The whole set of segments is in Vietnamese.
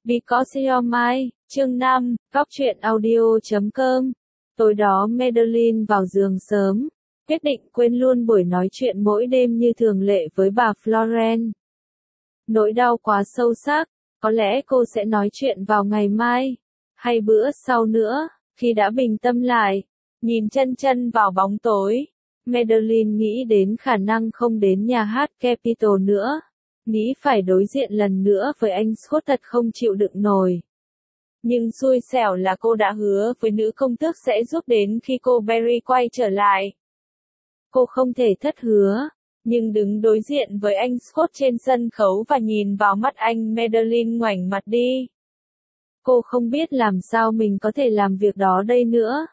Because You're Mine, chương 5, Góc truyện audio.com. Tối đó Madeline vào giường sớm, quyết định quên luôn buổi nói chuyện mỗi đêm như thường lệ với bà Florence. Nỗi đau quá sâu sắc, có lẽ cô sẽ nói chuyện vào ngày mai, hay bữa sau nữa, khi đã bình tâm lại. Nhìn chân vào bóng tối, Madeline nghĩ đến khả năng không đến nhà hát Capitol nữa. Nghĩ phải đối diện lần nữa với anh Scott thật không chịu đựng nổi. Nhưng xui xẻo là cô đã hứa với nữ công tước sẽ giúp đến khi cô Barry quay trở lại. Cô không thể thất hứa, nhưng đứng đối diện với anh Scott trên sân khấu và nhìn vào mắt anh, Madeline ngoảnh mặt đi. Cô không biết làm sao mình có thể làm việc đó đây nữa.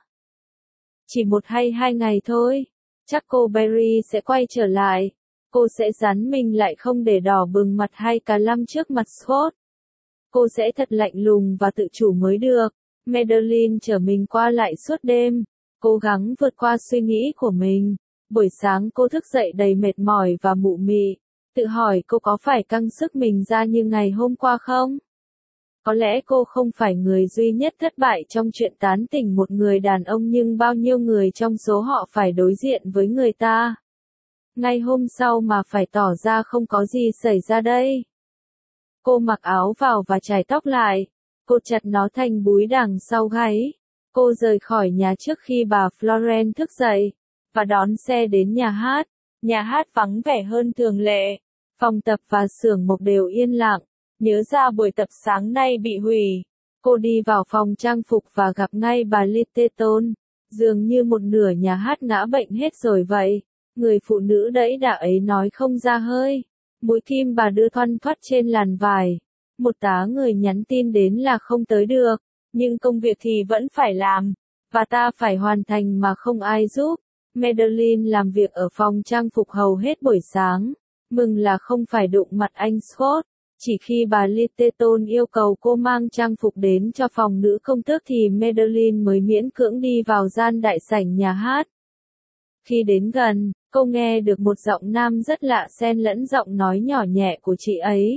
Chỉ 1 hay 2 ngày thôi, chắc cô Barry sẽ quay trở lại. Cô sẽ dán mình lại không để đỏ bừng mặt hay cả lăm trước mặt Scott. Cô sẽ thật lạnh lùng và tự chủ mới được. Madeline chở mình qua lại suốt đêm, cố gắng vượt qua suy nghĩ của mình. Buổi sáng cô thức dậy đầy mệt mỏi và mụ mị, tự hỏi cô có phải căng sức mình ra như ngày hôm qua không? Có lẽ cô không phải người duy nhất thất bại trong chuyện tán tỉnh một người đàn ông, nhưng bao nhiêu người trong số họ phải đối diện với người ta. Ngay hôm sau mà phải tỏ ra không có gì xảy ra đây. Cô mặc áo vào và chải tóc lại. Cô chặt nó thành búi đằng sau gáy. Cô rời khỏi nhà trước khi bà Florence thức dậy, và đón xe đến nhà hát. Nhà hát vắng vẻ hơn thường lệ. Phòng tập và xưởng mộc đều yên lặng. Nhớ ra buổi tập sáng nay bị hủy. Cô đi vào phòng trang phục và gặp ngay bà Littleton. Dường như một nửa nhà hát ngã bệnh hết rồi vậy. Người phụ nữ đẫy đà ấy nói không ra hơi. Mũi kim bà đưa thoăn thoắt trên làn vải. Một tá người nhắn tin đến là không tới được, nhưng công việc thì vẫn phải làm, và ta phải hoàn thành mà không ai giúp. Madeline làm việc ở phòng trang phục hầu hết buổi sáng, mừng là không phải đụng mặt anh Scott. Chỉ khi bà Littleton yêu cầu cô mang trang phục đến cho phòng nữ công tước thì Madeline mới miễn cưỡng đi vào gian đại sảnh nhà hát. Khi đến gần, cô nghe được một giọng nam rất lạ xen lẫn giọng nói nhỏ nhẹ của chị ấy.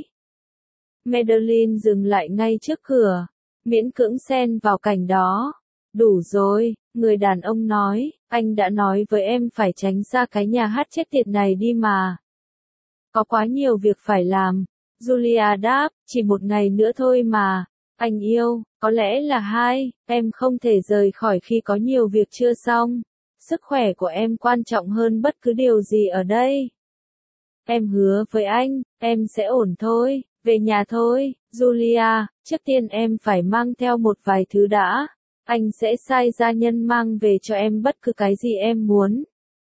Madeline dừng lại ngay trước cửa, miễn cưỡng xen vào cảnh đó. Đủ rồi, người đàn ông nói, anh đã nói với em phải tránh xa cái nhà hát chết tiệt này đi mà. Có quá nhiều việc phải làm. Julia đáp, chỉ 1 ngày nữa thôi mà. Anh yêu, có lẽ là 2, em không thể rời khỏi khi có nhiều việc chưa xong. Sức khỏe của em quan trọng hơn bất cứ điều gì ở đây. Em hứa với anh, em sẽ ổn thôi, về nhà thôi, Julia, trước tiên em phải mang theo một vài thứ đã. Anh sẽ sai gia nhân mang về cho em bất cứ cái gì em muốn.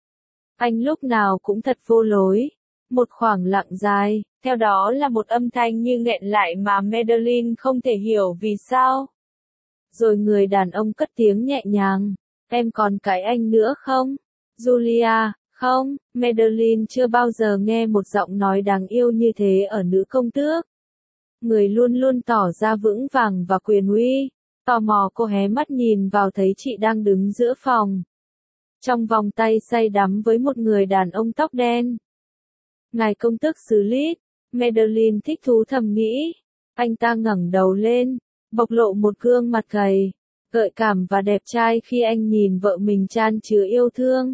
Anh lúc nào cũng thật vô lối. Một khoảng lặng dài, theo đó là một âm thanh như nghẹn lại mà Madeline không thể hiểu vì sao. Rồi người đàn ông cất tiếng nhẹ nhàng. Em còn cãi anh nữa không? Julia, không, Madeline chưa bao giờ nghe một giọng nói đáng yêu như thế ở nữ công tước. Người luôn luôn tỏ ra vững vàng và quyền uy. Tò mò cô hé mắt nhìn vào thấy chị đang đứng giữa phòng. Trong vòng tay say đắm với một người đàn ông tóc đen. Ngài công tước xứ Lít, Madeline thích thú thầm nghĩ. Anh ta ngẩng đầu lên, bộc lộ một gương mặt gầy, gợi cảm và đẹp trai khi anh nhìn vợ mình chan chứa yêu thương.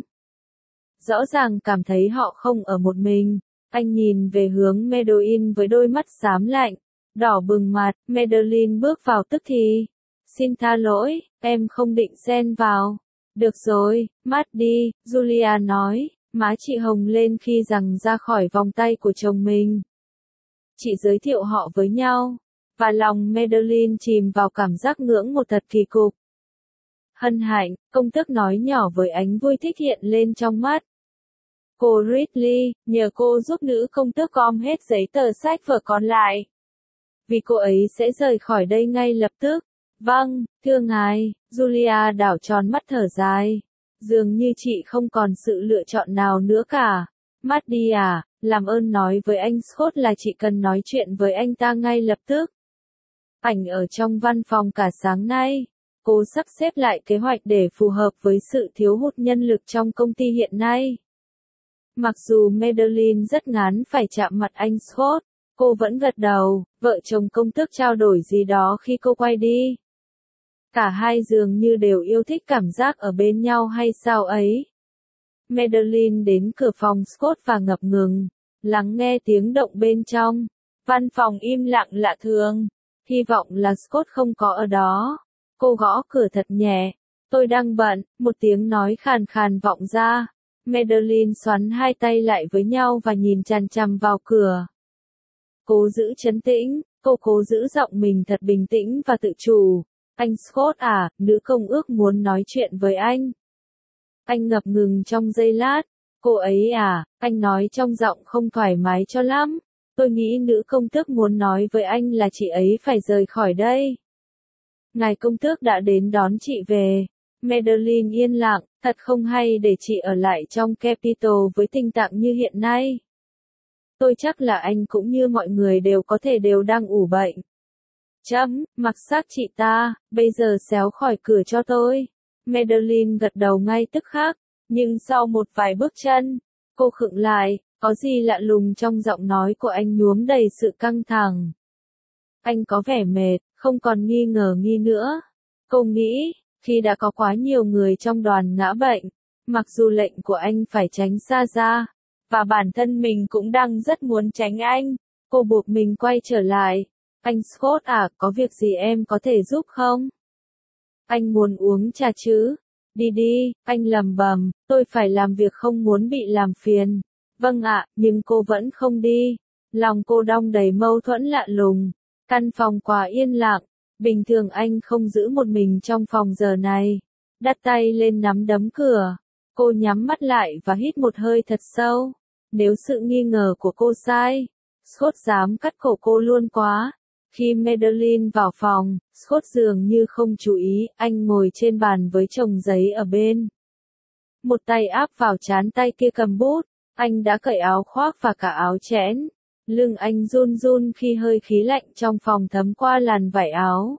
Rõ ràng cảm thấy họ không ở một mình. Anh nhìn về hướng Madeline với đôi mắt xám lạnh, đỏ bừng mặt. Madeline bước vào tức thì. Xin tha lỗi, em không định xen vào. Được rồi, mát đi, Julia nói. Má chị hồng lên khi giằng ra khỏi vòng tay của chồng mình. Chị giới thiệu họ với nhau, và lòng Madeline chìm vào cảm giác ngưỡng mộ thật kỳ cục. Hân hạnh, công tước nói nhỏ với ánh vui thích hiện lên trong mắt. Cô Ridley, nhờ cô giúp nữ công tước gom hết giấy tờ sách vở còn lại. Vì cô ấy sẽ rời khỏi đây ngay lập tức. Vâng, thưa ngài, Julia đảo tròn mắt thở dài. Dường như chị không còn sự lựa chọn nào nữa cả. Maddie à, làm ơn nói với anh Scott là chị cần nói chuyện với anh ta ngay lập tức. Ảnh ở trong văn phòng cả sáng nay. Cô sắp xếp lại kế hoạch để phù hợp với sự thiếu hụt nhân lực trong công ty hiện nay. Mặc dù Madeline rất ngán phải chạm mặt anh Scott, Cô vẫn gật đầu, vợ chồng công tước trao đổi gì đó khi cô quay đi. Cả hai dường như đều yêu thích cảm giác ở bên nhau hay sao ấy. Madeline đến cửa phòng Scott và ngập ngừng, lắng nghe tiếng động bên trong. Văn phòng im lặng lạ thường. Hy vọng là Scott không có ở đó. Cô gõ cửa thật nhẹ. Tôi đang bận, một tiếng nói khàn khàn vọng ra. Madeline xoắn hai tay lại với nhau và nhìn chằm chằm vào cửa. Cố giữ trấn tĩnh, cô cố giữ giọng mình thật bình tĩnh và tự chủ. Anh Scott à, nữ công ước muốn nói chuyện với anh. Anh ngập ngừng trong giây lát. Cô ấy à, anh nói trong giọng không thoải mái cho lắm. Tôi nghĩ nữ công tước muốn nói với anh là chị ấy phải rời khỏi đây. Ngài công tước đã đến đón chị về. Madeline yên lặng, thật không hay để chị ở lại trong Capitol với tình trạng như hiện nay. Tôi chắc là anh cũng như mọi người đều có thể đều đang ủ bệnh. Mặc xác chị ta, bây giờ xéo khỏi cửa cho tôi. Madeline gật đầu ngay tức khắc, nhưng sau một vài bước chân, cô khựng lại, có gì lạ lùng trong giọng nói của anh nhuốm đầy sự căng thẳng. Anh có vẻ mệt, không còn nghi ngờ nữa. Cô nghĩ, khi đã có quá nhiều người trong đoàn ngã bệnh, mặc dù lệnh của anh phải tránh xa ra, và bản thân mình cũng đang rất muốn tránh anh, cô buộc mình quay trở lại. Anh Scott à, có việc gì em có thể giúp không? Anh muốn uống trà chứ? Đi đi, anh lẩm bẩm, tôi phải làm việc không muốn bị làm phiền. Vâng ạ, nhưng cô vẫn không đi. Lòng cô đong đầy mâu thuẫn lạ lùng. Căn phòng quá yên lặng. Bình thường anh không giữ một mình trong phòng giờ này. Đặt tay lên nắm đấm cửa. Cô nhắm mắt lại và hít một hơi thật sâu. Nếu sự nghi ngờ của cô sai, Scott dám cắt cổ cô luôn quá. Khi Madeline vào phòng, Scott dường như không chú ý, anh ngồi trên bàn với chồng giấy ở bên. Một tay áp vào trán tay kia cầm bút, anh đã cởi áo khoác và cả áo chẽn. Lưng anh run run khi hơi khí lạnh trong phòng thấm qua làn vải áo.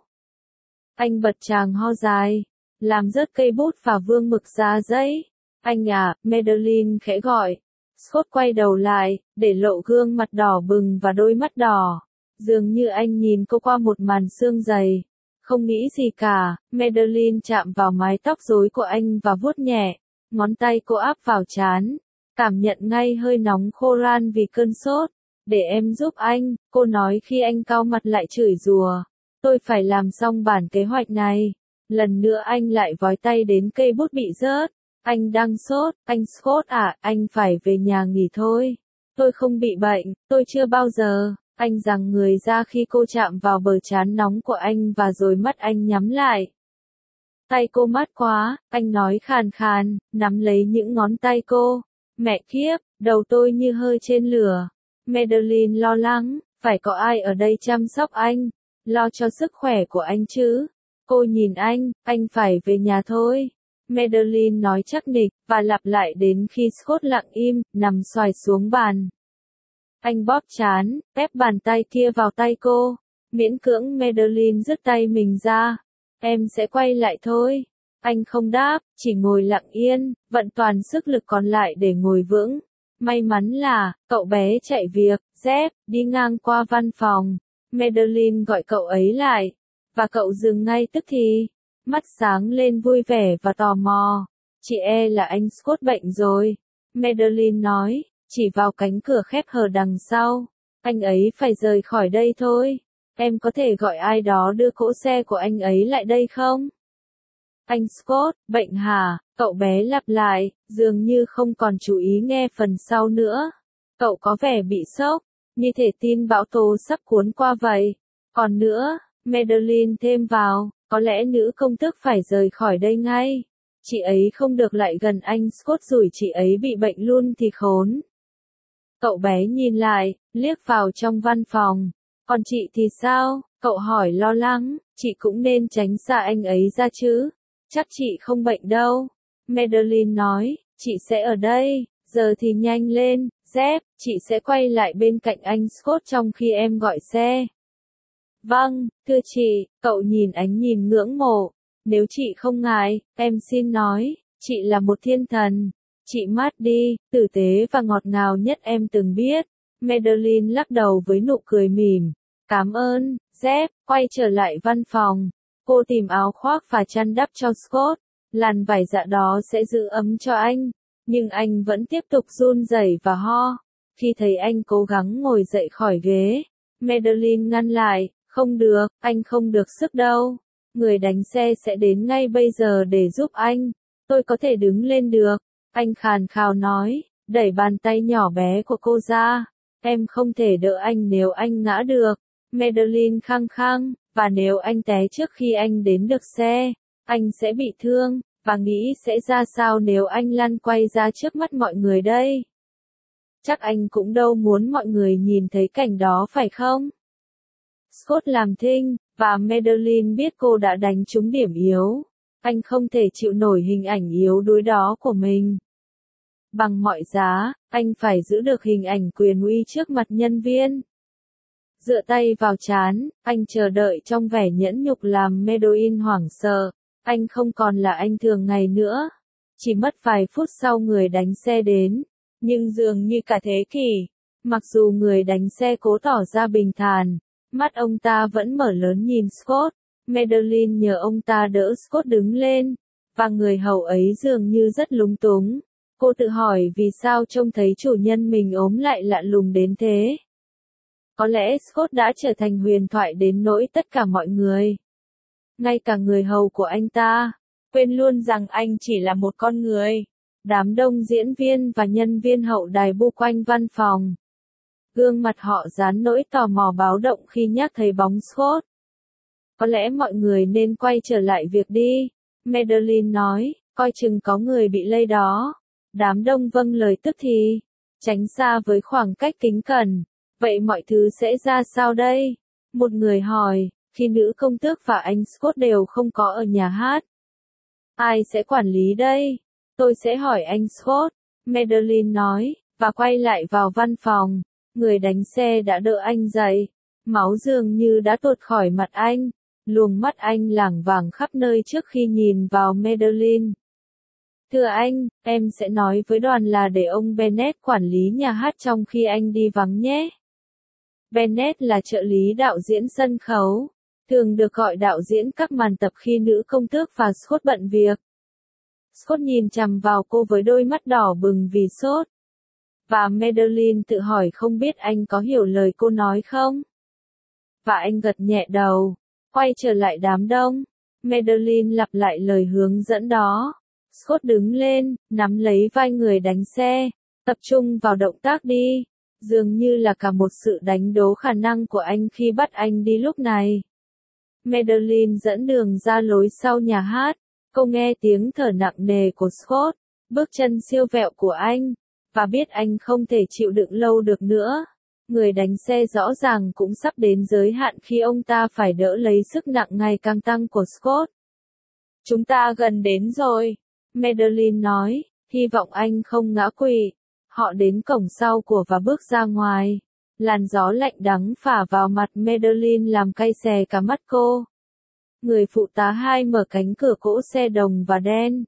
Anh bật tràng ho dài, làm rớt cây bút và vương mực ra giấy. Anh à, Madeline khẽ gọi. Scott quay đầu lại, để lộ gương mặt đỏ bừng và đôi mắt đỏ. Dường như anh nhìn cô qua một màn sương dày. Không nghĩ gì cả, Madeline chạm vào mái tóc rối của anh và vuốt nhẹ. Ngón tay cô áp vào trán. Cảm nhận ngay hơi nóng khô ran vì cơn sốt. Để em giúp anh, cô nói khi anh cau mặt lại chửi rủa. Tôi phải làm xong bản kế hoạch này. Lần nữa anh lại vói tay đến cây bút bị rớt. Anh đang sốt, anh Scott à, anh phải về nhà nghỉ thôi. Tôi không bị bệnh, tôi chưa bao giờ. Anh giằng người ra khi cô chạm vào bờ trán nóng của anh và rồi mắt anh nhắm lại. Tay cô mát quá, anh nói khàn khàn, nắm lấy những ngón tay cô. Mẹ kiếp, đầu tôi như hơi trên lửa. Madeline lo lắng, phải có ai ở đây chăm sóc anh, lo cho sức khỏe của anh chứ. Cô nhìn anh phải về nhà thôi. Madeline nói chắc nịch, và lặp lại đến khi Scott lặng im, nằm xoài xuống bàn. Anh bóp trán, ép bàn tay kia vào tay cô. Miễn cưỡng Madeline dứt tay mình ra. Em sẽ quay lại thôi. Anh không đáp, chỉ ngồi lặng yên, vận toàn sức lực còn lại để ngồi vững. May mắn là, cậu bé chạy việc, dép, đi ngang qua văn phòng. Madeline gọi cậu ấy lại. Và cậu dừng ngay tức thì. Mắt sáng lên vui vẻ và tò mò. Chị là anh Scott bệnh rồi. Madeline nói, chỉ vào cánh cửa khép hờ đằng sau. Anh ấy phải rời khỏi đây thôi. Em có thể gọi ai đó đưa cỗ xe của anh ấy lại đây không? Anh Scott, bệnh hả? Cậu bé lặp lại, dường như không còn chú ý nghe phần sau nữa. Cậu có vẻ bị sốc, như thể tin bão tố sắp cuốn qua vậy. Còn nữa, Madeline thêm vào, có lẽ nữ công tước phải rời khỏi đây ngay. Chị ấy không được lại gần anh Scott rủi chị ấy bị bệnh luôn thì khốn. Cậu bé nhìn lại, liếc vào trong văn phòng. Còn chị thì sao? Cậu hỏi lo lắng, chị cũng nên tránh xa anh ấy ra chứ. Chắc chị không bệnh đâu. Madeline nói, chị sẽ ở đây, giờ thì nhanh lên, dép, chị sẽ quay lại bên cạnh anh Scott trong khi em gọi xe. Vâng, thưa chị, cậu nhìn ánh nhìn ngưỡng mộ. Nếu chị không ngại, em xin nói, chị là một thiên thần. Chị mát đi, tử tế và ngọt ngào nhất em từng biết. Madeline lắc đầu với nụ cười mỉm. Cảm ơn, Jeff, quay trở lại văn phòng. Cô tìm áo khoác và chăn đắp cho Scott. Làn vải dạ đó sẽ giữ ấm cho anh. Nhưng anh vẫn tiếp tục run rẩy và ho. Khi thấy anh cố gắng ngồi dậy khỏi ghế, Madeline ngăn lại. Không được, anh không được sức đâu. Người đánh xe sẽ đến ngay bây giờ để giúp anh. Tôi có thể đứng lên được. Anh khàn khàn nói, đẩy bàn tay nhỏ bé của cô ra. Em không thể đỡ anh nếu anh ngã được. Madeline khăng khăng, và nếu anh té trước khi anh đến được xe, anh sẽ bị thương, và nghĩ sẽ ra sao nếu anh lăn quay ra trước mắt mọi người đây? Chắc anh cũng đâu muốn mọi người nhìn thấy cảnh đó phải không? Scott làm thinh, và Madeline biết cô đã đánh trúng điểm yếu. Anh không thể chịu nổi hình ảnh yếu đuối đó của mình. Bằng mọi giá, anh phải giữ được hình ảnh quyền uy trước mặt nhân viên. Dựa tay vào trán, anh chờ đợi trong vẻ nhẫn nhục làm Madeline hoảng sợ. Anh không còn là anh thường ngày nữa. Chỉ mất vài phút sau người đánh xe đến. Nhưng dường như cả thế kỷ, mặc dù người đánh xe cố tỏ ra bình thản, mắt ông ta vẫn mở lớn nhìn Scott. Madeline nhờ ông ta đỡ Scott đứng lên, và người hầu ấy dường như rất lúng túng. Cô tự hỏi vì sao trông thấy chủ nhân mình ốm lại lạ lùng đến thế. Có lẽ Scott đã trở thành huyền thoại đến nỗi tất cả mọi người, ngay cả người hầu của anh ta, quên luôn rằng anh chỉ là một con người. Đám đông diễn viên và nhân viên hậu đài bu quanh văn phòng. Gương mặt họ dán nỗi tò mò báo động khi nhắc thấy bóng Scott. Có lẽ mọi người nên quay trở lại việc đi, Madeline nói, coi chừng có người bị lây đó. Đám đông vâng lời tức thì, tránh xa với khoảng cách kính cẩn. Vậy mọi thứ sẽ ra sao đây? Một người hỏi, khi nữ công tước và anh Scott đều không có ở nhà hát. Ai sẽ quản lý đây? Tôi sẽ hỏi anh Scott, Madeline nói, và quay lại vào văn phòng. Người đánh xe đã đỡ anh dậy. Máu dường như đã tuột khỏi mặt anh. Luồng mắt anh lảng vảng khắp nơi trước khi nhìn vào Madeline. Thưa anh, em sẽ nói với đoàn là để ông Bennett quản lý nhà hát trong khi anh đi vắng nhé. Bennett là trợ lý đạo diễn sân khấu, thường được gọi đạo diễn các màn tập khi nữ công tước và Scott bận việc. Scott nhìn chằm vào cô với đôi mắt đỏ bừng vì sốt. Và Madeline tự hỏi không biết anh có hiểu lời cô nói không? Và anh gật nhẹ đầu. Quay trở lại đám đông. Madeline lặp lại lời hướng dẫn đó. Scott đứng lên, nắm lấy vai người đánh xe. Tập trung vào động tác đi. Dường như là cả một sự đánh đố khả năng của anh khi bắt anh đi lúc này. Madeline dẫn đường ra lối sau nhà hát. Cô nghe tiếng thở nặng nề của Scott, bước chân siêu vẹo của anh, và biết anh không thể chịu đựng lâu được nữa. Người đánh xe rõ ràng cũng sắp đến giới hạn khi ông ta phải đỡ lấy sức nặng ngày càng tăng của Scott. Chúng ta gần đến rồi, Madeline nói, hy vọng anh không ngã quỵ. Họ đến cổng sau của và bước ra ngoài. Làn gió lạnh đắng phả vào mặt Madeline làm cay xè cả mắt cô. Người phụ tá 2 mở cánh cửa cỗ xe đồng và đen.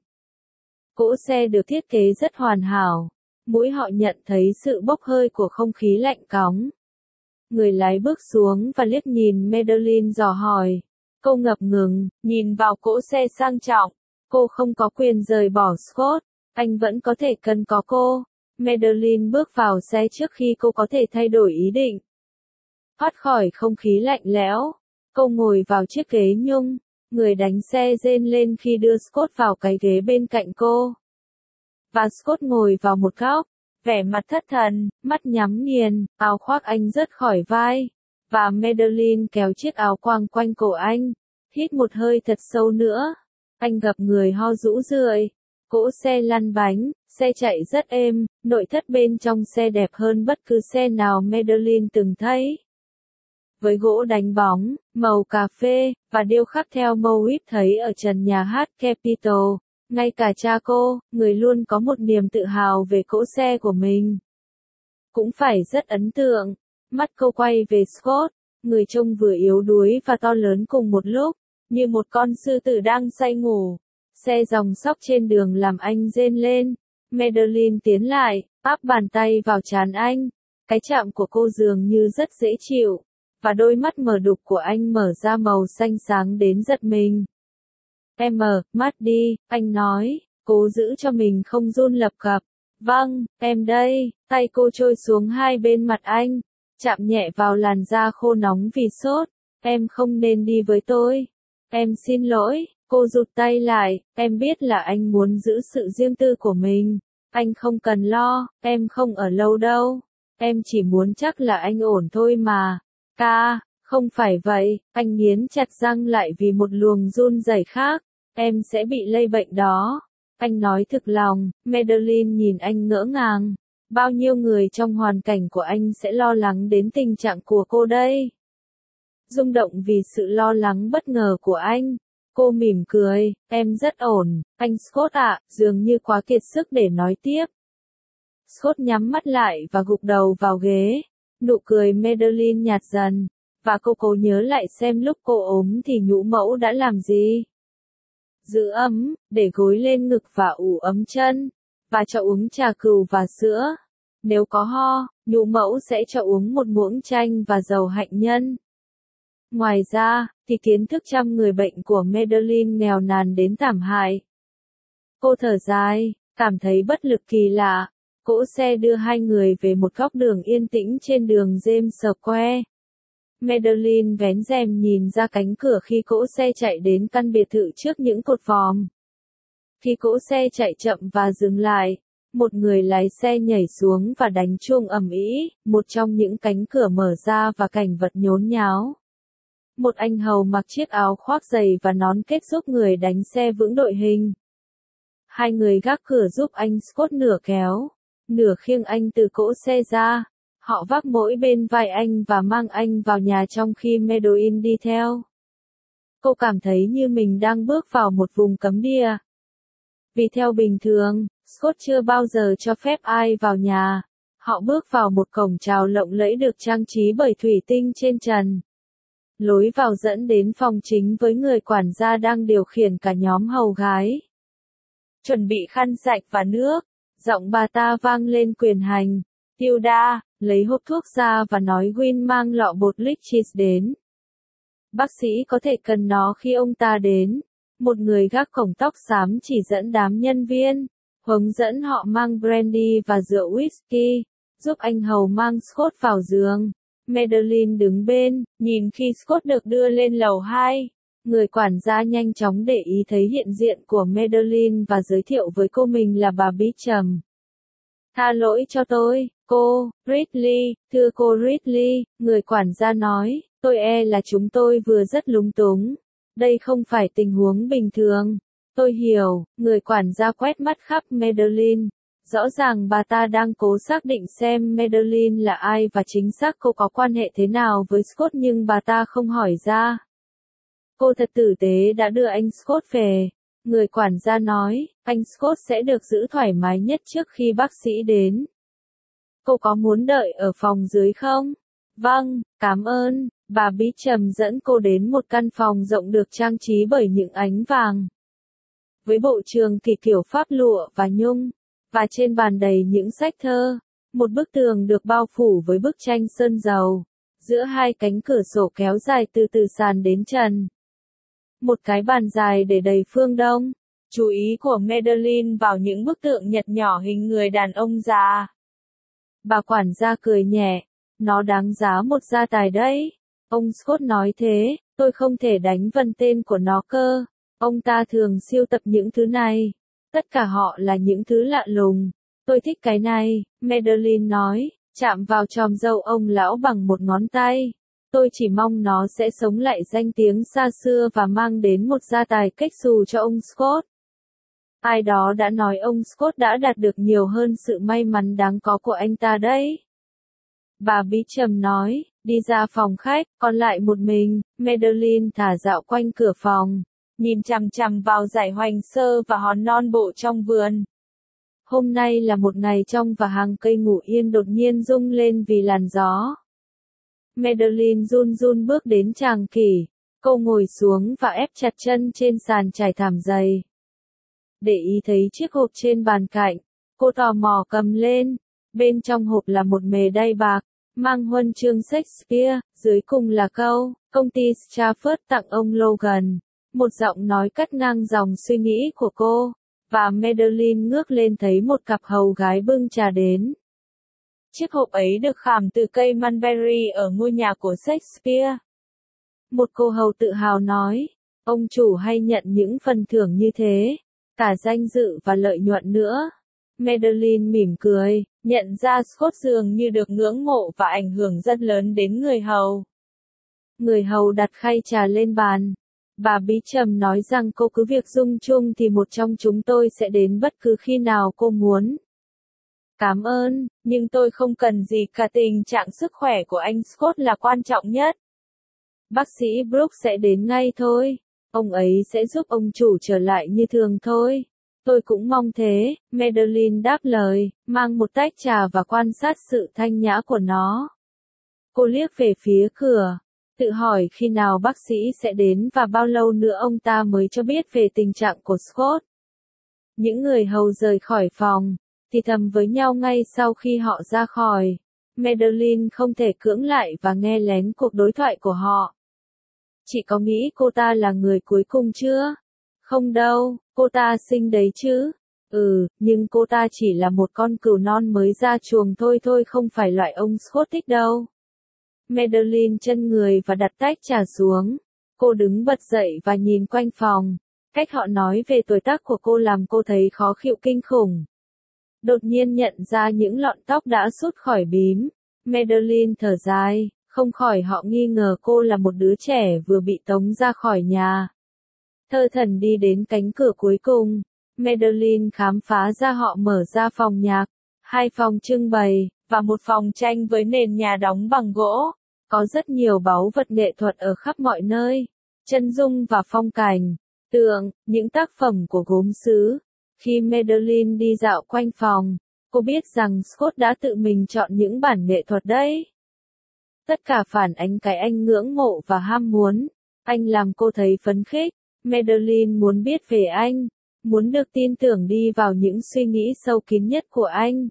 Cỗ xe được thiết kế rất hoàn hảo. Mũi họ nhận thấy sự bốc hơi của không khí lạnh cóng. Người lái bước xuống và liếc nhìn Madeline dò hỏi. Cô ngập ngừng, nhìn vào cỗ xe sang trọng. Cô không có quyền rời bỏ Scott. Anh vẫn có thể cần có cô. Madeline bước vào xe trước khi cô có thể thay đổi ý định. Thoát khỏi không khí lạnh lẽo. Cô ngồi vào chiếc ghế nhung. Người đánh xe rên lên khi đưa Scott vào cái ghế bên cạnh cô. Và Scott ngồi vào một góc, vẻ mặt thất thần, mắt nhắm nghiền, áo khoác anh rớt khỏi vai. Và Madeline kéo chiếc áo quàng quanh cổ anh. Hít một hơi thật sâu nữa. Anh gặp người ho rũ rượi. Cỗ xe lăn bánh, xe chạy rất êm, nội thất bên trong xe đẹp hơn bất cứ xe nào Madeline từng thấy. Với gỗ đánh bóng, màu cà phê, và điêu khắc theo mâu íp thấy ở trần nhà hát Capitol, ngay cả cha cô, người luôn có một niềm tự hào về cỗ xe của mình, cũng phải rất ấn tượng. Mắt cô quay về Scott, người trông vừa yếu đuối và to lớn cùng một lúc, như một con sư tử đang say ngủ. Xe dòng sóc trên đường làm anh rên lên. Madeline tiến lại, áp bàn tay vào trán anh. Cái chạm của cô dường như rất dễ chịu, và đôi mắt mờ đục của anh mở ra màu xanh sáng đến giật mình. Em mở mắt đi, anh nói, cố giữ cho mình không run lập cập. Vâng, em đây, tay cô trôi xuống hai bên mặt anh, chạm nhẹ vào làn da khô nóng vì sốt. Em không nên đi với tôi. Em xin lỗi, cô rụt tay lại, em biết là anh muốn giữ sự riêng tư của mình. Anh không cần lo, em không ở lâu đâu. Em chỉ muốn chắc là anh ổn thôi mà. Ca, không phải vậy, anh nghiến chặt răng lại vì một luồng run rẩy khác. Em sẽ bị lây bệnh đó. Anh nói thực lòng. Madeline nhìn anh ngỡ ngàng. Bao nhiêu người trong hoàn cảnh của anh sẽ lo lắng đến tình trạng của cô đây? Rung động vì sự lo lắng bất ngờ của anh. Cô mỉm cười, em rất ổn, anh Scott ạ, dường như quá kiệt sức để nói tiếp. Scott nhắm mắt lại và gục đầu vào ghế. Nụ cười Madeline nhạt dần, và cô cố nhớ lại xem lúc cô ốm thì nhũ mẫu đã làm gì. Giữ ấm, để gối lên ngực và ủ ấm chân, và cho uống trà cừu và sữa. Nếu có ho, nhũ mẫu sẽ cho uống một muỗng chanh và dầu hạnh nhân. Ngoài ra, thì kiến thức chăm người bệnh của Madeline nghèo nàn đến thảm hại. Cô thở dài, cảm thấy bất lực kỳ lạ. Cỗ xe đưa hai người về một góc đường yên tĩnh trên đường James Square. Madeline vén rèm nhìn ra cánh cửa khi cỗ xe chạy đến căn biệt thự trước những cột vòm. Khi cỗ xe chạy chậm và dừng lại, một người lái xe nhảy xuống và đánh chuông ầm ĩ, một trong những cánh cửa mở ra và cảnh vật nhốn nháo. Một anh hầu mặc chiếc áo khoác dày và nón kết giúp người đánh xe vững đội hình. Hai người gác cửa giúp anh Scott nửa kéo, nửa khiêng anh từ cỗ xe ra. Họ vác mỗi bên vai anh và mang anh vào nhà trong khi Madeline đi theo. Cô cảm thấy như mình đang bước vào một vùng cấm địa. Vì theo bình thường, Scott chưa bao giờ cho phép ai vào nhà. Họ bước vào một cổng chào lộng lẫy được trang trí bởi thủy tinh trên trần. Lối vào dẫn đến phòng chính với người quản gia đang điều khiển cả nhóm hầu gái. Chuẩn bị khăn sạch và nước, giọng bà ta vang lên quyền hành. Tilda, lấy hộp thuốc ra và nói Win mang lọ bột Lichis đến. Bác sĩ có thể cần nó khi ông ta đến. Một người gác cổng tóc xám chỉ dẫn đám nhân viên, hướng dẫn họ mang brandy và rượu whisky, giúp anh hầu mang Scott vào giường. Madeline đứng bên, nhìn khi Scott được đưa lên lầu 2. Người quản gia nhanh chóng để ý thấy hiện diện của Madeline và giới thiệu với cô mình là bà Beecham. Tha lỗi cho tôi, cô, Ridley, thưa cô Ridley, người quản gia nói, tôi là chúng tôi vừa rất lúng túng. Đây không phải tình huống bình thường. Tôi hiểu, người quản gia quét mắt khắp Madeline. Rõ ràng bà ta đang cố xác định xem Madeline là ai và chính xác cô có quan hệ thế nào với Scott nhưng bà ta không hỏi ra. Cô thật tử tế đã đưa anh Scott về. Người quản gia nói, anh Scott sẽ được giữ thoải mái nhất trước khi bác sĩ đến. Cô có muốn đợi ở phòng dưới không? Vâng, cảm ơn. Bà Beecham dẫn cô đến một căn phòng rộng được trang trí bởi những ánh vàng. Với bộ trường thì kiểu pháp lụa và nhung. Và trên bàn đầy những sách thơ. Một bức tường được bao phủ với bức tranh sơn dầu. Giữa hai cánh cửa sổ kéo dài từ sàn đến trần. Một cái bàn dài để đầy phương đông. Chú ý của Madeline vào những bức tượng nhật nhỏ hình người đàn ông già. Bà quản gia cười nhẹ. Nó đáng giá một gia tài đấy. Ông Scott nói thế, tôi không thể đánh vần tên của nó cơ. Ông ta thường sưu tập những thứ này. Tất cả họ là những thứ lạ lùng. Tôi thích cái này, Madeline nói, chạm vào chòm râu ông lão bằng một ngón tay. Tôi chỉ mong nó sẽ sống lại danh tiếng xa xưa và mang đến một gia tài cách xù cho ông Scott. Ai đó đã nói ông Scott đã đạt được nhiều hơn sự may mắn đáng có của anh ta đấy. Bà Beecham nói, đi ra phòng khách, còn lại một mình, Madeline thả dạo quanh cửa phòng, nhìn chằm chằm vào dải hoành sơ và hòn non bộ trong vườn. Hôm nay là một ngày trong và hàng cây ngủ yên đột nhiên rung lên vì làn gió. Madeline run run bước đến tràng kỷ. Cô ngồi xuống và ép chặt chân trên sàn trải thảm dày. Để ý thấy chiếc hộp trên bàn cạnh, cô tò mò cầm lên. Bên trong hộp là một mề đay bạc, mang huân chương Shakespeare, dưới cùng là câu, công ty Stratford tặng ông Logan. Một giọng nói cắt ngang dòng suy nghĩ của cô, và Madeline ngước lên thấy một cặp hầu gái bưng trà đến. Chiếc hộp ấy được khảm từ cây mulberry ở ngôi nhà của Shakespeare. Một cô hầu tự hào nói, ông chủ hay nhận những phần thưởng như thế, cả danh dự và lợi nhuận nữa. Madeline mỉm cười, nhận ra Scott dường như được ngưỡng mộ và ảnh hưởng rất lớn đến người hầu. Người hầu đặt khay trà lên bàn. Bà Bí trầm nói rằng cô cứ việc dung chung thì một trong chúng tôi sẽ đến bất cứ khi nào cô muốn. Cảm ơn, nhưng tôi không cần gì cả, tình trạng sức khỏe của anh Scott là quan trọng nhất. Bác sĩ Brooks sẽ đến ngay thôi. Ông ấy sẽ giúp ông chủ trở lại như thường thôi. Tôi cũng mong thế, Madeline đáp lời, mang một tách trà và quan sát sự thanh nhã của nó. Cô liếc về phía cửa, tự hỏi khi nào bác sĩ sẽ đến và bao lâu nữa ông ta mới cho biết về tình trạng của Scott. Những người hầu rời khỏi phòng, thì thầm với nhau ngay sau khi họ ra khỏi. Madeline không thể cưỡng lại và nghe lén cuộc đối thoại của họ. Chị có nghĩ cô ta là người cuối cùng chưa? Không đâu, cô ta xinh đấy chứ. Nhưng cô ta chỉ là một con cừu non mới ra chuồng thôi, không phải loại ông Scott thích đâu. Madeline chân người và đặt tách trà xuống. Cô đứng bật dậy và nhìn quanh phòng. Cách họ nói về tuổi tác của cô làm cô thấy khó chịu kinh khủng. Đột nhiên nhận ra những lọn tóc đã sút khỏi bím. Madeline thở dài, không khỏi họ nghi ngờ cô là một đứa trẻ vừa bị tống ra khỏi nhà. Thơ thẩn đi đến cánh cửa cuối cùng. Madeline khám phá ra họ mở ra phòng nhạc, 2 phòng trưng bày, và một phòng tranh với nền nhà đóng bằng gỗ. Có rất nhiều báu vật nghệ thuật ở khắp mọi nơi. Chân dung và phong cảnh, tượng, những tác phẩm của gốm sứ. Khi Madeline đi dạo quanh phòng, cô biết rằng Scott đã tự mình chọn những bản nghệ thuật đấy. Tất cả phản ánh cái anh ngưỡng mộ và ham muốn. Anh làm cô thấy phấn khích. Madeline muốn biết về anh, muốn được tin tưởng đi vào những suy nghĩ sâu kín nhất của anh.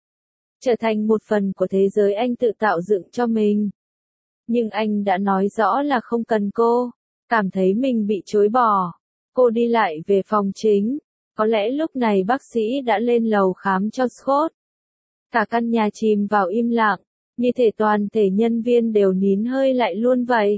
Trở thành một phần của thế giới anh tự tạo dựng cho mình. Nhưng anh đã nói rõ là không cần cô, cảm thấy mình bị chối bỏ. Cô đi lại về phòng chính. Có lẽ lúc này bác sĩ đã lên lầu khám cho Scott. Cả căn nhà chìm vào im lặng, như thể toàn thể nhân viên đều nín hơi lại luôn vậy.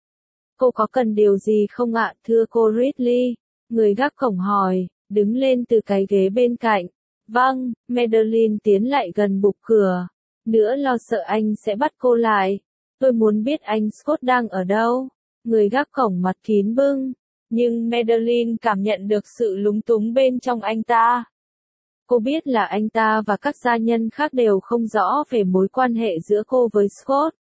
Cô có cần điều gì không ạ, thưa cô Ridley? Người gác cổng hỏi, đứng lên từ cái ghế bên cạnh. Vâng, Madeline tiến lại gần bục cửa. Nữa lo sợ anh sẽ bắt cô lại. Tôi muốn biết anh Scott đang ở đâu. Người gác cổng mặt kín bưng. Nhưng Madeline cảm nhận được sự lúng túng bên trong anh ta. Cô biết là anh ta và các gia nhân khác đều không rõ về mối quan hệ giữa cô với Scott.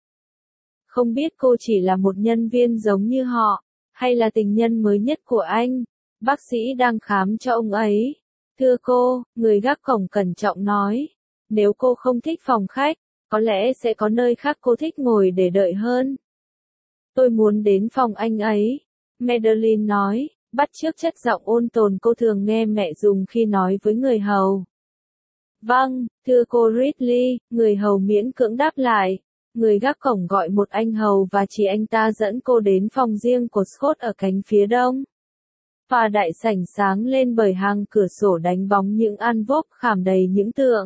Không biết cô chỉ là một nhân viên giống như họ, hay là tình nhân mới nhất của anh. Bác sĩ đang khám cho ông ấy. Thưa cô, người gác cổng cẩn trọng nói. Nếu cô không thích phòng khách, có lẽ sẽ có nơi khác cô thích ngồi để đợi hơn. Tôi muốn đến phòng anh ấy. Madeline nói, bắt chước chất giọng ôn tồn cô thường nghe mẹ dùng khi nói với người hầu. Vâng, thưa cô Ridley, người hầu miễn cưỡng đáp lại. Người gác cổng gọi một anh hầu và chỉ anh ta dẫn cô đến phòng riêng của Scott ở cánh phía đông. Và đại sảnh sáng lên bởi hàng cửa sổ đánh bóng những an vốp khảm đầy những tượng.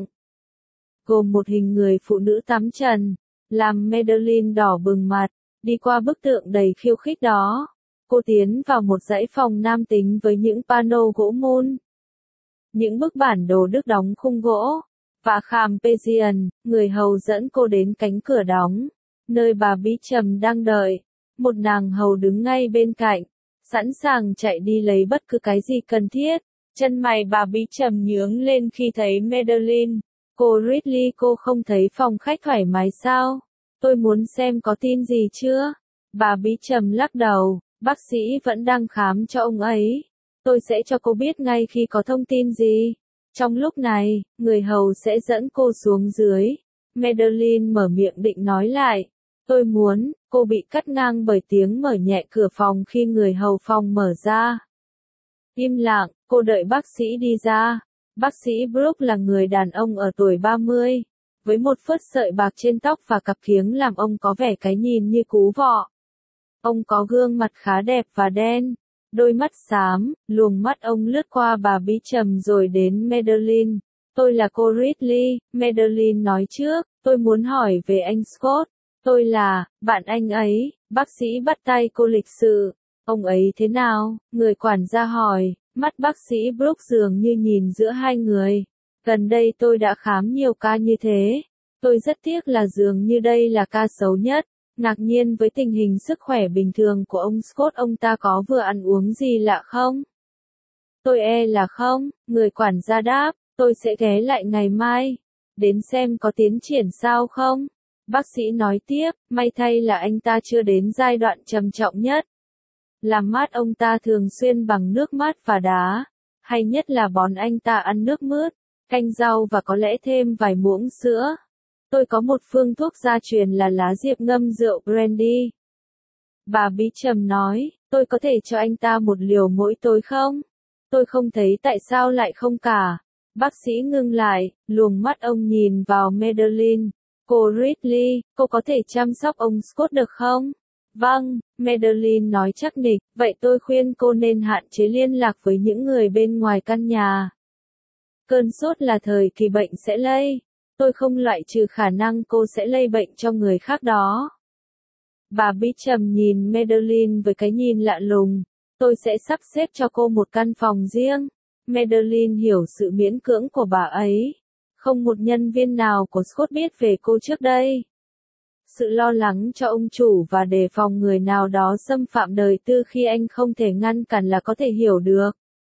Gồm một hình người phụ nữ tắm trần, làm Madeline đỏ bừng mặt, đi qua bức tượng đầy khiêu khích đó. Cô tiến vào một dãy phòng nam tính với những pano gỗ mun. Những bức bản đồ Đức đóng khung gỗ. Và khảm Persian, người hầu dẫn cô đến cánh cửa đóng, nơi bà Bí trầm đang đợi. Một nàng hầu đứng ngay bên cạnh, sẵn sàng chạy đi lấy bất cứ cái gì cần thiết. Chân mày bà Bí trầm nhướng lên khi thấy Madeline. Cô Ridley, cô không thấy phòng khách thoải mái sao? Tôi muốn xem có tin gì chưa? Bà Bí trầm lắc đầu, bác sĩ vẫn đang khám cho ông ấy. Tôi sẽ cho cô biết ngay khi có thông tin gì. Trong lúc này, người hầu sẽ dẫn cô xuống dưới. Madeline mở miệng định nói lại. Tôi muốn, cô bị cắt ngang bởi tiếng mở nhẹ cửa phòng khi người hầu phòng mở ra. Im lặng, cô đợi bác sĩ đi ra. Bác sĩ Brooks là người đàn ông ở tuổi 30. với một phớt sợi bạc trên tóc và cặp kiếng làm ông có vẻ cái nhìn như cú vọ. Ông có gương mặt khá đẹp và đen, đôi mắt xám, luồng mắt ông lướt qua bà Beecham rồi đến Madeline. Tôi là cô Ridley, Madeline nói trước, tôi muốn hỏi về anh Scott. Tôi là, bạn anh ấy, bác sĩ bắt tay cô lịch sự. Ông ấy thế nào? Người quản gia hỏi, mắt bác sĩ Brooke dường như nhìn giữa hai người. Gần đây tôi đã khám nhiều ca như thế. Tôi rất tiếc là dường như đây là ca xấu nhất. Ngạc nhiên với tình hình sức khỏe bình thường của ông Scott, ông ta có vừa ăn uống gì lạ không? Tôi là không, người quản gia đáp, tôi sẽ ghé lại ngày mai. Đến xem có tiến triển sao không? Bác sĩ nói tiếp, may thay là anh ta chưa đến giai đoạn trầm trọng nhất. Làm mát ông ta thường xuyên bằng nước mát và đá, hay nhất là bón anh ta ăn nước mướt, canh rau và có lẽ thêm vài muỗng sữa. Tôi có một phương thuốc gia truyền là lá diệp ngâm rượu brandy. Bà Beecham nói, tôi có thể cho anh ta một liều mỗi tối không? Tôi không thấy tại sao lại không cả. Bác sĩ ngưng lại, luồng mắt ông nhìn vào Madeline. Cô Ridley, cô có thể chăm sóc ông Scott được không? Vâng, Madeline nói chắc nịch, vậy tôi khuyên cô nên hạn chế liên lạc với những người bên ngoài căn nhà. Cơn sốt là thời kỳ bệnh sẽ lây. Tôi không loại trừ khả năng cô sẽ lây bệnh cho người khác đó. Bà Beecham nhìn Madeline với cái nhìn lạ lùng. Tôi sẽ sắp xếp cho cô một căn phòng riêng. Madeline hiểu sự miễn cưỡng của bà ấy. Không một nhân viên nào của Scott biết về cô trước đây. Sự lo lắng cho ông chủ và đề phòng người nào đó xâm phạm đời tư khi anh không thể ngăn cản là có thể hiểu được.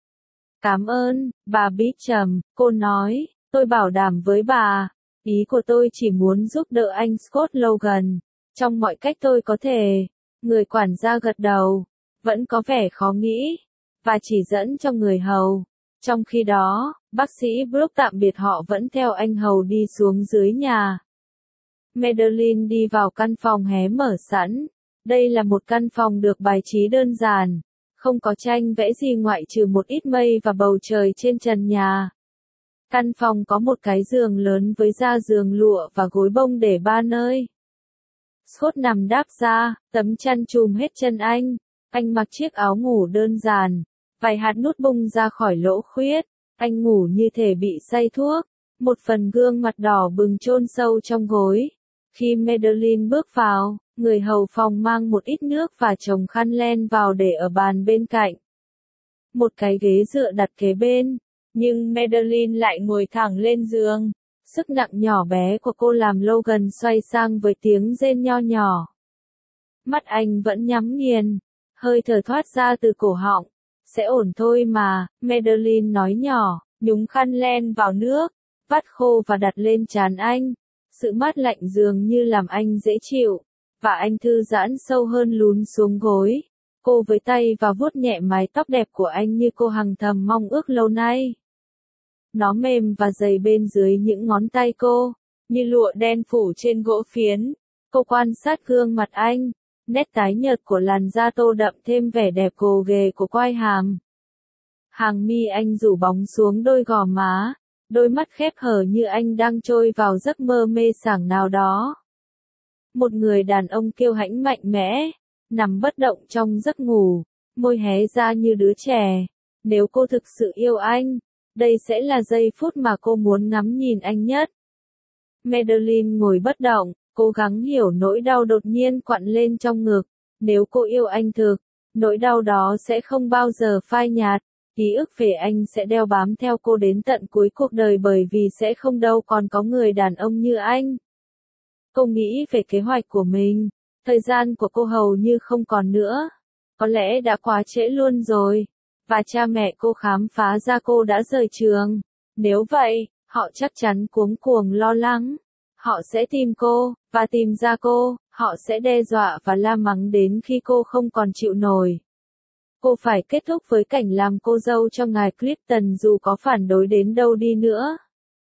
Cảm ơn, bà Beecham, cô nói, tôi bảo đảm với bà. Ý của tôi chỉ muốn giúp đỡ anh Scott Logan. Trong mọi cách tôi có thể. Người quản gia gật đầu. Vẫn có vẻ khó nghĩ. Và chỉ dẫn cho người hầu. Trong khi đó, bác sĩ Brooke tạm biệt họ vẫn theo anh hầu đi xuống dưới nhà. Madeline đi vào căn phòng hé mở sẵn. Đây là một căn phòng được bài trí đơn giản. Không có tranh vẽ gì ngoại trừ một ít mây và bầu trời trên trần nhà. Căn phòng có một cái giường lớn với da giường lụa và gối bông để 3 nơi. Scott nằm đáp ra, tấm chăn trùm hết chân anh. Anh mặc chiếc áo ngủ đơn giản. Vài hạt nút bung ra khỏi lỗ khuyết. Anh ngủ như thể bị say thuốc. Một phần gương mặt đỏ bừng chôn sâu trong gối. Khi Madeline bước vào, người hầu phòng mang một ít nước và chồng khăn len vào để ở bàn bên cạnh. Một cái ghế dựa đặt kế bên. Nhưng Madeline lại ngồi thẳng lên giường. Sức nặng nhỏ bé của cô làm Logan xoay sang với tiếng rên nho nhỏ. Mắt anh vẫn nhắm nghiền. Hơi thở thoát ra từ cổ họng. Sẽ ổn thôi mà, Madeline nói nhỏ, nhúng khăn len vào nước, vắt khô và đặt lên trán anh. Sự mát lạnh dường như làm anh dễ chịu. Và anh thư giãn sâu hơn lún xuống gối. Cô với tay và vuốt nhẹ mái tóc đẹp của anh như cô hằng thầm mong ước lâu nay. Nó mềm và dày bên dưới những ngón tay cô, như lụa đen phủ trên gỗ phiến. Cô quan sát gương mặt anh, nét tái nhợt của làn da tô đậm thêm vẻ đẹp gồ ghề của quai hàm. Hàng mi anh rủ bóng xuống đôi gò má, đôi mắt khép hờ như anh đang trôi vào giấc mơ mê sảng nào đó. Một người đàn ông kiêu hãnh mạnh mẽ, nằm bất động trong giấc ngủ, môi hé ra như đứa trẻ. Nếu cô thực sự yêu anh, đây sẽ là giây phút mà cô muốn ngắm nhìn anh nhất. Madeline ngồi bất động, cố gắng hiểu nỗi đau đột nhiên quặn lên trong ngực. Nếu cô yêu anh thực, nỗi đau đó sẽ không bao giờ phai nhạt. Ký ức về anh sẽ đeo bám theo cô đến tận cuối cuộc đời bởi vì sẽ không đâu còn có người đàn ông như anh. Cô nghĩ về kế hoạch của mình. Thời gian của cô hầu như không còn nữa. Có lẽ đã quá trễ luôn rồi. Và cha mẹ cô khám phá ra cô đã rời trường. Nếu vậy, họ chắc chắn cuống cuồng lo lắng. Họ sẽ tìm cô, và tìm ra cô. Họ sẽ đe dọa và la mắng đến khi cô không còn chịu nổi. Cô phải kết thúc với cảnh làm cô dâu cho ngài Clifton dù có phản đối đến đâu đi nữa.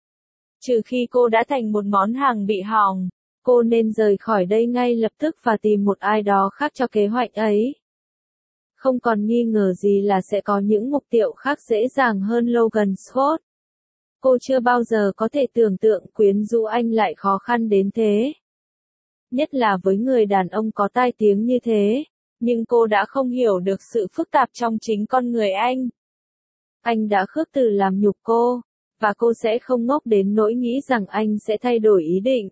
Trừ khi cô đã thành một món hàng bị hỏng. Cô nên rời khỏi đây ngay lập tức và tìm một ai đó khác cho kế hoạch ấy. Không còn nghi ngờ gì là sẽ có những mục tiêu khác dễ dàng hơn Logan Scott. Cô chưa bao giờ có thể tưởng tượng quyến rũ anh lại khó khăn đến thế. Nhất là với người đàn ông có tai tiếng như thế. Nhưng cô đã không hiểu được sự phức tạp trong chính con người anh. Anh đã khước từ làm nhục cô, và cô sẽ không ngốc đến nỗi nghĩ rằng anh sẽ thay đổi ý định.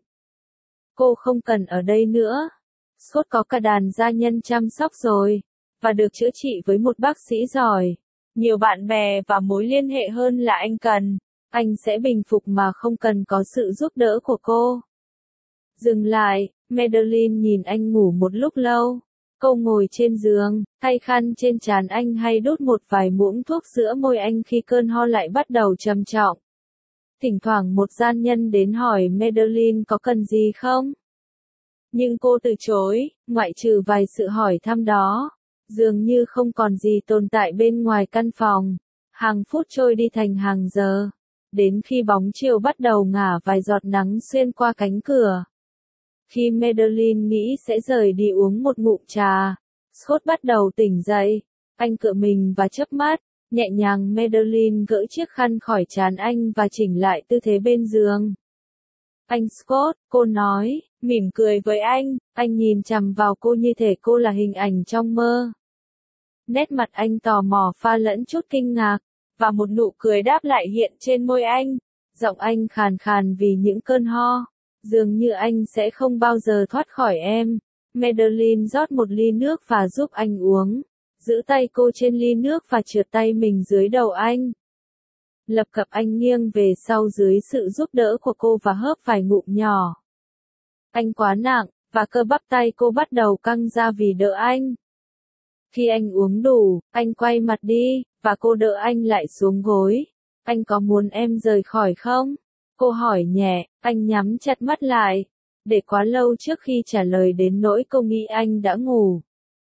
Cô không cần ở đây nữa. Scott có cả đàn gia nhân chăm sóc rồi, và được chữa trị với một bác sĩ giỏi. Nhiều bạn bè và mối liên hệ hơn là anh cần. Anh sẽ bình phục mà không cần có sự giúp đỡ của cô. Dừng lại, Madeline nhìn anh ngủ một lúc lâu. Cô ngồi trên giường, thay khăn trên trán anh hay đút một vài muỗng thuốc giữa môi anh khi cơn ho lại bắt đầu trầm trọng. Thỉnh thoảng một gian nhân đến hỏi Madeline có cần gì không? Nhưng cô từ chối, ngoại trừ vài sự hỏi thăm đó. Dường như không còn gì tồn tại bên ngoài căn phòng. Hàng phút trôi đi thành hàng giờ. Đến khi bóng chiều bắt đầu ngả vài giọt nắng xuyên qua cánh cửa. Khi Madeline nghĩ sẽ rời đi uống một ngụm trà, Scott bắt đầu tỉnh dậy. Anh cựa mình và chớp mắt, nhẹ nhàng Madeline gỡ chiếc khăn khỏi trán anh và chỉnh lại tư thế bên giường. Anh Scott, cô nói, mỉm cười với anh nhìn chằm vào cô như thể cô là hình ảnh trong mơ. Nét mặt anh tò mò pha lẫn chút kinh ngạc, và một nụ cười đáp lại hiện trên môi anh. Giọng anh khàn khàn vì những cơn ho. Dường như anh sẽ không bao giờ thoát khỏi em. Madeline rót một ly nước và giúp anh uống. Giữ tay cô trên ly nước và trượt tay mình dưới đầu anh. Lập cập anh nghiêng về sau dưới sự giúp đỡ của cô và hớp vài ngụm nhỏ. Anh quá nặng, và cơ bắp tay cô bắt đầu căng ra vì đỡ anh. Khi anh uống đủ, anh quay mặt đi, và cô đỡ anh lại xuống gối. Anh có muốn em rời khỏi không? Cô hỏi nhẹ, anh nhắm chặt mắt lại. Để quá lâu trước khi trả lời đến nỗi cô nghĩ anh đã ngủ.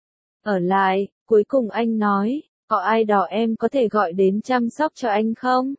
Ở lại, cuối cùng anh nói, có ai đó em có thể gọi đến chăm sóc cho anh không?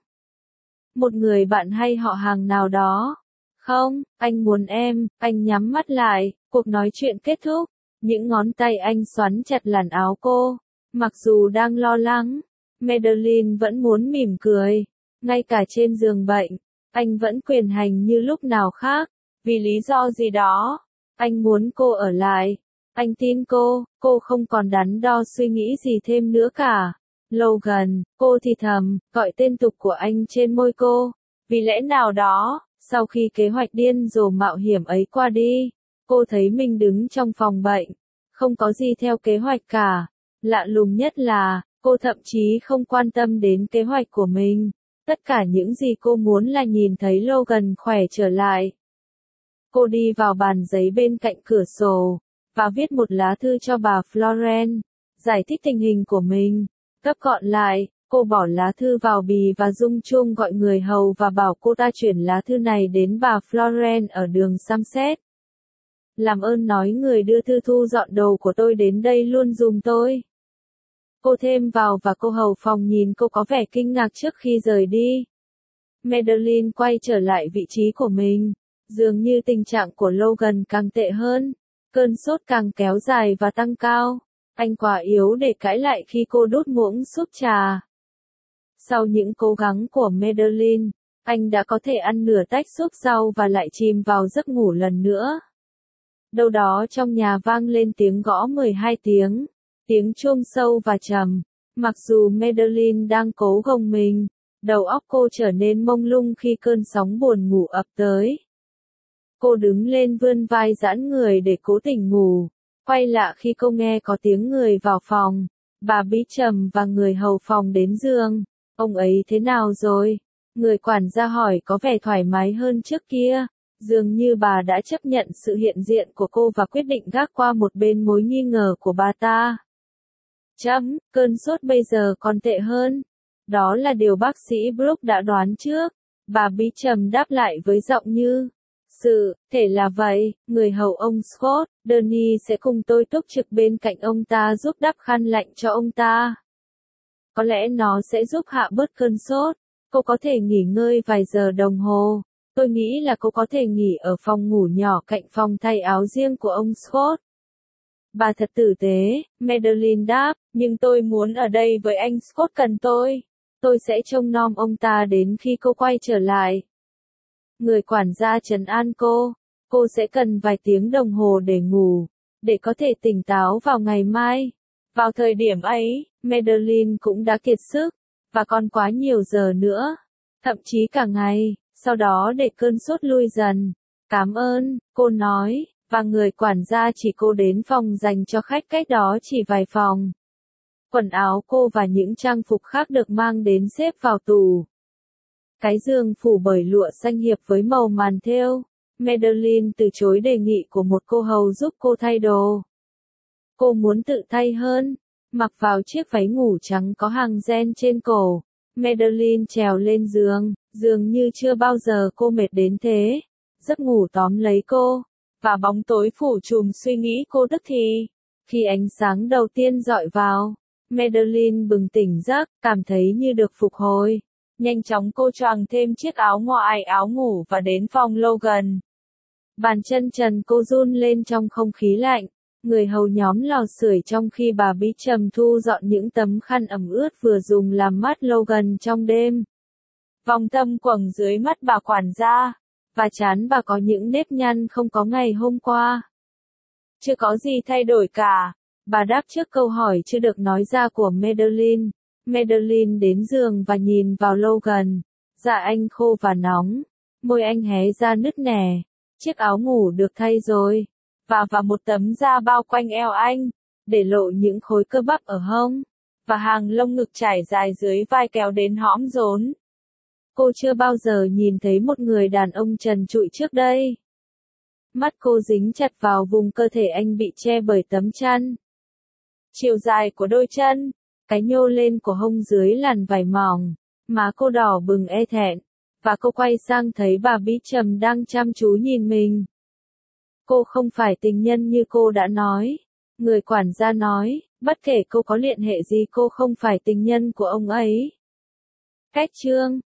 Một người bạn hay họ hàng nào đó? Không, anh muốn em, anh nhắm mắt lại, cuộc nói chuyện kết thúc. Những ngón tay anh xoắn chặt làn áo cô. Mặc dù đang lo lắng, Madeline vẫn muốn mỉm cười. Ngay cả trên giường bệnh, anh vẫn quyền hành như lúc nào khác. Vì lý do gì đó, anh muốn cô ở lại. Anh tin cô không còn đắn đo suy nghĩ gì thêm nữa cả. Logan, cô thì thầm, gọi tên tục của anh trên môi cô. Vì lẽ nào đó, sau khi kế hoạch điên rồ mạo hiểm ấy qua đi, cô thấy mình đứng trong phòng bệnh. Không có gì theo kế hoạch cả. Lạ lùng nhất là, cô thậm chí không quan tâm đến kế hoạch của mình. Tất cả những gì cô muốn là nhìn thấy Logan khỏe trở lại. Cô đi vào bàn giấy bên cạnh cửa sổ, và viết một lá thư cho bà Florence, giải thích tình hình của mình. Gấp gọn lại, cô bỏ lá thư vào bì và rung chuông gọi người hầu và bảo cô ta chuyển lá thư này đến bà Florence ở đường Somerset. Làm ơn nói người đưa thư thu dọn đồ của tôi đến đây luôn giùm tôi. Cô thêm vào và cô hầu phòng nhìn cô có vẻ kinh ngạc trước khi rời đi. Madeline quay trở lại vị trí của mình. Dường như tình trạng của Logan càng tệ hơn. Cơn sốt càng kéo dài và tăng cao. Anh quá yếu để cãi lại khi cô đút muỗng súp trà. Sau những cố gắng của Madeline, anh đã có thể ăn nửa tách súp rau và lại chìm vào giấc ngủ lần nữa. Đâu đó trong nhà vang lên tiếng gõ 12 tiếng. Tiếng chuông sâu và trầm. Mặc dù Madeline đang cố gồng mình, đầu óc cô trở nên mông lung khi cơn sóng buồn ngủ ập tới. Cô đứng lên vươn vai giãn người để cố tỉnh ngủ. Quay lạ khi cô nghe có tiếng người vào phòng. Bà Beecham và người hầu phòng đến giường. Ông ấy thế nào rồi? Người quản gia hỏi có vẻ thoải mái hơn trước kia. Dường như bà đã chấp nhận sự hiện diện của cô và quyết định gác qua một bên mối nghi ngờ của bà ta. Cơn sốt bây giờ còn tệ hơn. Đó là điều bác sĩ Brooke đã đoán trước. Bà Beecham đáp lại với giọng như, thể là vậy, người hầu ông Scott, Danny sẽ cùng tôi túc trực bên cạnh ông ta giúp đắp khăn lạnh cho ông ta. Có lẽ nó sẽ giúp hạ bớt cơn sốt. Cô có thể nghỉ ngơi vài giờ đồng hồ. Tôi nghĩ là cô có thể nghỉ ở phòng ngủ nhỏ cạnh phòng thay áo riêng của ông Scott. Bà thật tử tế, Madeline đáp, nhưng tôi muốn ở đây với anh Scott cần tôi. Tôi sẽ trông nom ông ta đến khi cô quay trở lại. Người quản gia trấn an cô sẽ cần vài tiếng đồng hồ để ngủ, để có thể tỉnh táo vào ngày mai. Vào thời điểm ấy, Madeline cũng đã kiệt sức, và còn quá nhiều giờ nữa, thậm chí cả ngày, sau đó để cơn sốt lui dần. Cảm ơn, cô nói, và người quản gia chỉ cô đến phòng dành cho khách cách đó chỉ vài phòng. Quần áo cô và những trang phục khác được mang đến xếp vào tủ. Cái giường phủ bởi lụa xanh hiệp với màu màn thêu. Madeline từ chối đề nghị của một cô hầu giúp cô thay đồ. Cô muốn tự thay hơn, mặc vào chiếc váy ngủ trắng có hàng ren trên cổ. Madeline trèo lên giường, dường như chưa bao giờ cô mệt đến thế. Giấc ngủ tóm lấy cô, và bóng tối phủ trùm suy nghĩ cô tức thì. Khi ánh sáng đầu tiên dọi vào, Madeline bừng tỉnh giấc, cảm thấy như được phục hồi. Nhanh chóng cô choàng thêm chiếc áo ngoài áo ngủ và đến phòng Logan. Bàn chân trần cô run lên trong không khí lạnh. Người hầu nhóm lò sưởi trong khi bà Beecham thu dọn những tấm khăn ẩm ướt vừa dùng làm mát Logan trong đêm. Vòng thâm quầng dưới mắt bà quản gia, và trán bà có những nếp nhăn không có ngày hôm qua. Chưa có gì thay đổi cả, bà đáp trước câu hỏi chưa được nói ra của Madeline. Madeline đến giường và nhìn vào Logan. Da anh khô và nóng, môi anh hé ra nứt nẻ. Chiếc áo ngủ được thay rồi, và một tấm da bao quanh eo anh, để lộ những khối cơ bắp ở hông, và hàng lông ngực trải dài dưới vai kéo đến hõm rốn. Cô chưa bao giờ nhìn thấy một người đàn ông trần trụi trước đây. Mắt cô dính chặt vào vùng cơ thể anh bị che bởi tấm chăn. Chiều dài của đôi chân, cái nhô lên của hông dưới làn vải mỏng, má cô đỏ bừng e thẹn, và cô quay sang thấy bà Beecham đang chăm chú nhìn mình. Cô không phải tình nhân như cô đã nói. Người quản gia nói, bất kể cô có liên hệ gì cô không phải tình nhân của ông ấy. Kết chương